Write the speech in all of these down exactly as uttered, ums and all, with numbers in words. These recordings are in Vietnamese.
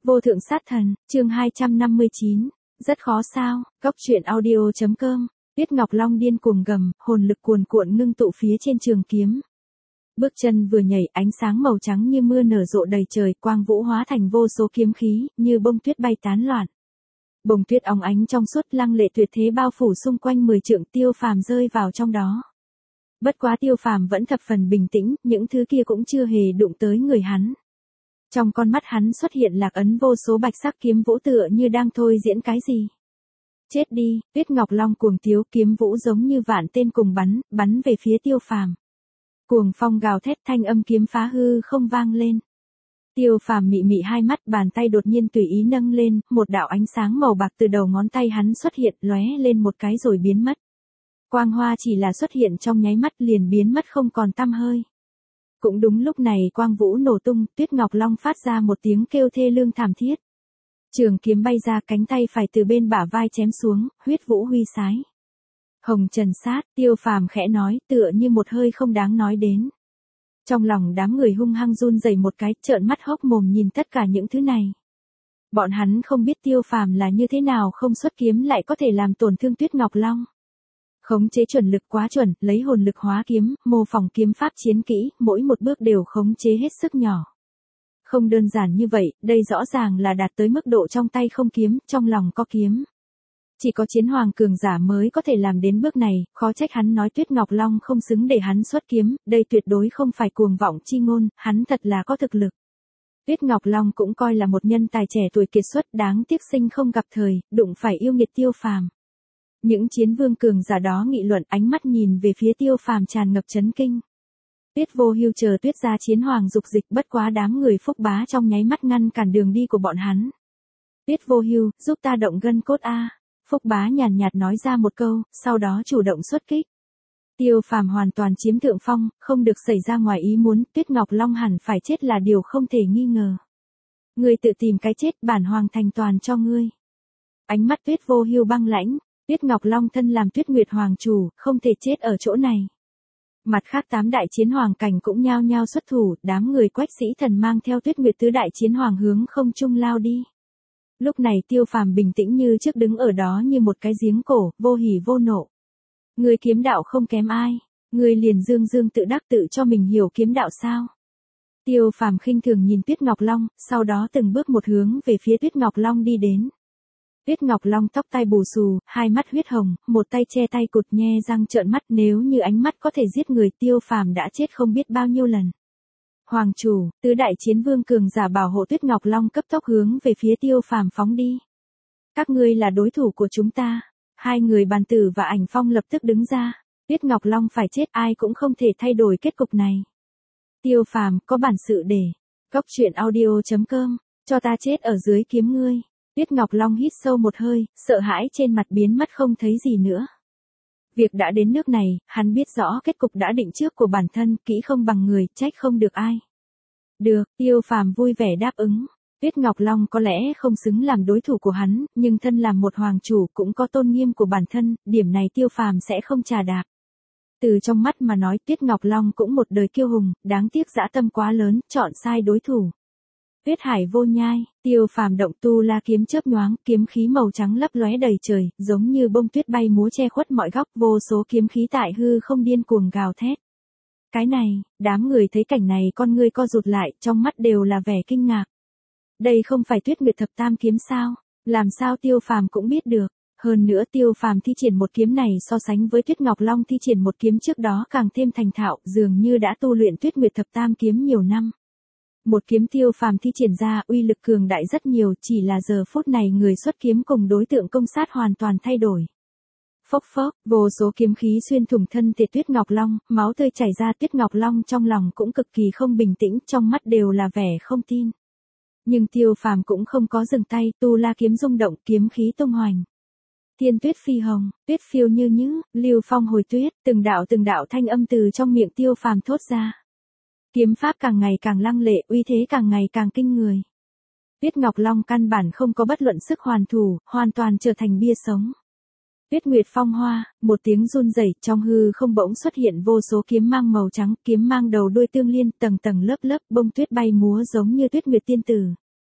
Vô thượng sát thần, chương hai trăm năm mươi chín, rất khó sao, góc truyện audio chấm com, Tuyết Ngọc Long điên cuồng gầm, hồn lực cuồn cuộn ngưng tụ phía trên trường kiếm. Bước chân vừa nhảy, ánh sáng màu trắng như mưa nở rộ đầy trời, quang vũ hóa thành vô số kiếm khí, như bông tuyết bay tán loạn. Bông tuyết óng ánh trong suốt lăng lệ tuyệt thế bao phủ xung quanh mười trượng, Tiêu Phàm rơi vào trong đó. Bất quá Tiêu Phàm vẫn thập phần bình tĩnh, những thứ kia cũng chưa hề đụng tới người hắn. Trong con mắt hắn xuất hiện lạc ấn vô số bạch sắc kiếm vũ tựa như đang thôi diễn cái gì. Chết đi, Tuyết Ngọc Long cuồng tiếu, kiếm vũ giống như vạn tên cùng bắn, bắn về phía Tiêu Phàm. Cuồng phong gào thét, thanh âm kiếm phá hư không vang lên. Tiêu Phàm mị mị hai mắt, bàn tay đột nhiên tùy ý nâng lên, một đạo ánh sáng màu bạc từ đầu ngón tay hắn xuất hiện, lóe lên một cái rồi biến mất. Quang hoa chỉ là xuất hiện trong nháy mắt liền biến mất không còn tăm hơi. Cũng đúng lúc này quang vũ nổ tung, Tuyết Ngọc Long phát ra một tiếng kêu thê lương thảm thiết. Trường kiếm bay ra, cánh tay phải từ bên bả vai chém xuống, huyết vũ huy sái. Hồng trần sát, Tiêu Phàm khẽ nói, tựa như một hơi không đáng nói đến. Trong lòng đám người hung hăng run rẩy một cái, trợn mắt hốc mồm nhìn tất cả những thứ này. Bọn hắn không biết Tiêu Phàm là như thế nào không xuất kiếm lại có thể làm tổn thương Tuyết Ngọc Long. Khống chế chuẩn lực quá chuẩn, lấy hồn lực hóa kiếm, mô phỏng kiếm pháp chiến kỹ, mỗi một bước đều khống chế hết sức nhỏ. Không đơn giản như vậy, đây rõ ràng là đạt tới mức độ trong tay không kiếm, trong lòng có kiếm. Chỉ có chiến hoàng cường giả mới có thể làm đến bước này, khó trách hắn nói Tuyết Ngọc Long không xứng để hắn xuất kiếm, đây tuyệt đối không phải cuồng vọng chi ngôn, hắn thật là có thực lực. Tuyết Ngọc Long cũng coi là một nhân tài trẻ tuổi kiệt xuất, đáng tiếc sinh không gặp thời, đụng phải yêu nghiệt Tiêu Phàm. Những chiến vương cường giả đó nghị luận, ánh mắt nhìn về phía Tiêu Phàm tràn ngập chấn kinh. Tuyết Vô Hưu chờ Tuyết gia chiến hoàng dục dịch, bất quá đám người Phúc Bá trong nháy mắt ngăn cản đường đi của bọn hắn. Tuyết Vô Hưu, giúp ta động gân cốt a. Phúc Bá nhàn nhạt nói ra một câu, sau đó chủ động xuất kích. Tiêu Phàm hoàn toàn chiếm thượng phong, không được xảy ra ngoài ý muốn, Tuyết Ngọc Long hẳn phải chết là điều không thể nghi ngờ. Ngươi tự tìm cái chết, bản hoàng thành toàn cho ngươi. Ánh mắt Tuyết Vô Hưu băng lãnh. Tuyết Ngọc Long thân làm Tuyết Nguyệt Hoàng chủ, không thể chết ở chỗ này. Mặt khác tám đại chiến hoàng cảnh cũng nhao nhao xuất thủ, đám người Quách Sĩ Thần mang theo Tuyết Nguyệt tứ đại chiến hoàng hướng không trung lao đi. Lúc này Tiêu Phàm bình tĩnh như trước đứng ở đó như một cái giếng cổ, vô hỉ vô nộ. Người kiếm đạo không kém ai, người liền dương dương tự đắc tự cho mình hiểu kiếm đạo sao. Tiêu Phàm khinh thường nhìn Tuyết Ngọc Long, sau đó từng bước một hướng về phía Tuyết Ngọc Long đi đến. Tuyết Ngọc Long tóc tai bù xù, hai mắt huyết hồng, một tay che tay cụt, nhe răng trợn mắt, nếu như ánh mắt có thể giết người, Tiêu Phàm đã chết không biết bao nhiêu lần. Hoàng chủ, tứ đại chiến vương cường giả bảo hộ Tuyết Ngọc Long cấp tốc hướng về phía Tiêu Phàm phóng đi. Các ngươi là đối thủ của chúng ta. Hai người Bàn Tử và Ảnh Phong lập tức đứng ra. Tuyết Ngọc Long phải chết, ai cũng không thể thay đổi kết cục này. Tiêu Phàm, có bản sự để. Góc truyện audio chấm com, cho ta chết ở dưới kiếm ngươi. Tuyết Ngọc Long hít sâu một hơi, sợ hãi trên mặt biến mất không thấy gì nữa. Việc đã đến nước này, hắn biết rõ kết cục đã định trước của bản thân, kỹ không bằng người, trách không được ai. Được, Tiêu Phàm vui vẻ đáp ứng. Tuyết Ngọc Long có lẽ không xứng làm đối thủ của hắn, nhưng thân làm một hoàng chủ cũng có tôn nghiêm của bản thân, điểm này Tiêu Phàm sẽ không trà đạp. Từ trong mắt mà nói, Tuyết Ngọc Long cũng một đời kiêu hùng, đáng tiếc dã tâm quá lớn, chọn sai đối thủ. Tuyết Hải vô nhai, Tiêu Phàm động tu la kiếm chớp nhoáng, kiếm khí màu trắng lấp lóe đầy trời, giống như bông tuyết bay múa che khuất mọi góc, vô số kiếm khí tại hư không điên cuồng gào thét. Cái này, đám người thấy cảnh này con ngươi co rụt lại, trong mắt đều là vẻ kinh ngạc. Đây không phải Tuyết Nguyệt thập tam kiếm sao? Làm sao Tiêu Phàm cũng biết được? Hơn nữa Tiêu Phàm thi triển một kiếm này so sánh với Tuyết Ngọc Long thi triển một kiếm trước đó càng thêm thành thạo, dường như đã tu luyện Tuyết Nguyệt thập tam kiếm nhiều năm. Một kiếm Tiêu Phàm thi triển ra uy lực cường đại rất nhiều, chỉ là giờ phút này người xuất kiếm cùng đối tượng công sát hoàn toàn thay đổi. Phốc phốc, vô số kiếm khí xuyên thủng thân thể Tuyết Ngọc Long, máu tươi chảy ra, Tuyết Ngọc Long trong lòng cũng cực kỳ không bình tĩnh, trong mắt đều là vẻ không tin. Nhưng Tiêu Phàm cũng không có dừng tay, tu la kiếm rung động, kiếm khí tung hoành. Thiên tuyết phi hồng, tuyết phiêu như nhứ, lưu phong hồi tuyết, từng đạo từng đạo thanh âm từ trong miệng Tiêu Phàm thốt ra. Kiếm pháp càng ngày càng lăng lệ, uy thế càng ngày càng kinh người. Tuyết Ngọc Long căn bản không có bất luận sức hoàn thủ, hoàn toàn trở thành bia sống. Tuyết Nguyệt phong hoa, một tiếng run rẩy, trong hư không bỗng xuất hiện vô số kiếm mang màu trắng, kiếm mang đầu đuôi tương liên, tầng tầng lớp lớp, bông tuyết bay múa giống như Tuyết Nguyệt tiên tử.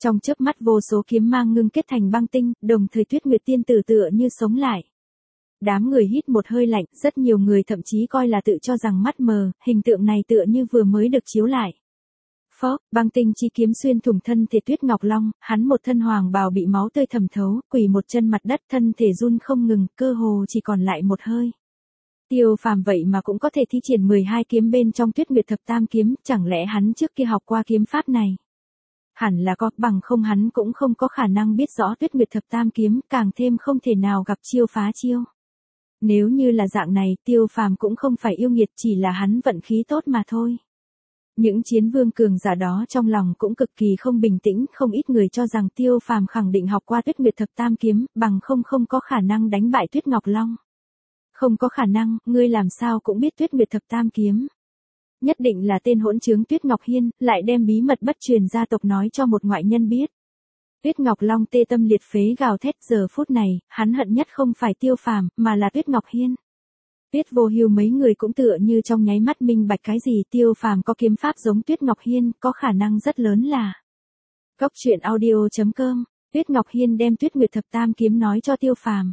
Trong chớp mắt vô số kiếm mang ngưng kết thành băng tinh, đồng thời Tuyết Nguyệt tiên tử tựa như sống lại. Đám người hít một hơi lạnh, rất nhiều người thậm chí coi là tự cho rằng mắt mờ, hình tượng này tựa như vừa mới được chiếu lại. Phó, băng tinh chi kiếm xuyên thủng thân thể Tuyết Ngọc Long, hắn một thân hoàng bào bị máu tươi thẩm thấu, quỳ một chân mặt đất, thân thể run không ngừng, cơ hồ chỉ còn lại một hơi. Tiêu Phàm vậy mà cũng có thể thi triển mười hai kiếm bên trong Tuyết Nguyệt thập tam kiếm, chẳng lẽ hắn trước kia học qua kiếm pháp này? Hẳn là có, bằng không hắn cũng không có khả năng biết rõ Tuyết Nguyệt thập tam kiếm, càng thêm không thể nào gặp chiêu phá chiêu. Nếu như là dạng này, Tiêu Phàm cũng không phải yêu nghiệt, chỉ là hắn vận khí tốt mà thôi. Những chiến vương cường giả đó trong lòng cũng cực kỳ không bình tĩnh, không ít người cho rằng Tiêu Phàm khẳng định học qua Tuyết Nguyệt thập tam kiếm, bằng không không có khả năng đánh bại Tuyết Ngọc Long. Không có khả năng, ngươi làm sao cũng biết Tuyết Nguyệt thập tam kiếm. Nhất định là tên hỗn trướng Tuyết Ngọc Hiên, lại đem bí mật bất truyền gia tộc nói cho một ngoại nhân biết. Tuyết Ngọc Long tê tâm liệt phế gào thét, giờ phút này, hắn hận nhất không phải Tiêu Phàm, mà là Tuyết Ngọc Hiên. Tuyết Vô Hưu mấy người cũng tựa như trong nháy mắt minh bạch cái gì, Tiêu Phàm có kiếm pháp giống Tuyết Ngọc Hiên, có khả năng rất lớn là. Góc truyện audio chấm com, Tuyết Ngọc Hiên đem Tuyết Nguyệt thập tam kiếm nói cho Tiêu Phàm.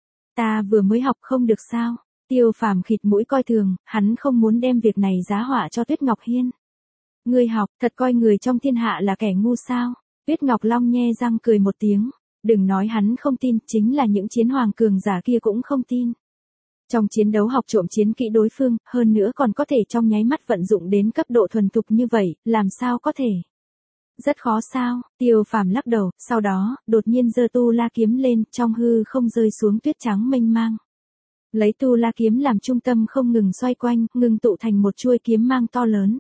Ta vừa mới học không được sao? Tiêu Phàm khịt mũi coi thường, hắn không muốn đem việc này giá họa cho Tuyết Ngọc Hiên. Ngươi học, thật coi người trong thiên hạ là kẻ ngu sao? Tuyết Ngọc Long nhe răng cười một tiếng, đừng nói hắn không tin, chính là những chiến hoàng cường giả kia cũng không tin. Trong chiến đấu học trộm chiến kỹ đối phương, hơn nữa còn có thể trong nháy mắt vận dụng đến cấp độ thuần thục như vậy, làm sao có thể? Rất khó sao? Tiêu Phàm lắc đầu, sau đó, đột nhiên giơ tu la kiếm lên, trong hư không rơi xuống tuyết trắng mênh mang. Lấy tu la kiếm làm trung tâm không ngừng xoay quanh, ngừng tụ thành một chuôi kiếm mang to lớn.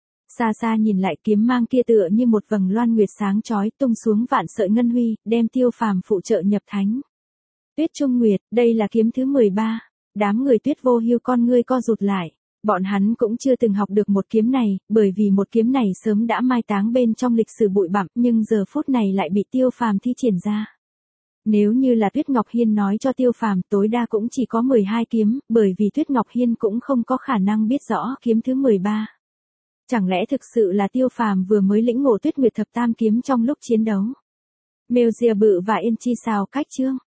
Xa xa nhìn lại, kiếm mang kia tựa như một vầng loan nguyệt sáng chói tung xuống vạn sợi ngân huy, đem Tiêu Phàm phụ trợ nhập thánh. Tuyết Trung Nguyệt, đây là kiếm thứ mười ba. Đám người Tuyết Vô Hưu con ngươi co rụt lại. Bọn hắn cũng chưa từng học được một kiếm này, bởi vì một kiếm này sớm đã mai táng bên trong lịch sử bụi bặm, nhưng giờ phút này lại bị Tiêu Phàm thi triển ra. Nếu như là Tuyết Ngọc Hiên nói cho Tiêu Phàm, tối đa cũng chỉ có mười hai kiếm, bởi vì Tuyết Ngọc Hiên cũng không có khả năng biết rõ kiếm thứ mười ba. Chẳng lẽ thực sự là Tiêu Phàm vừa mới lĩnh ngộ Tuyết Nguyệt thập tam kiếm trong lúc chiến đấu? Mail Dìa Bự và Yên Chi Xào cách chương.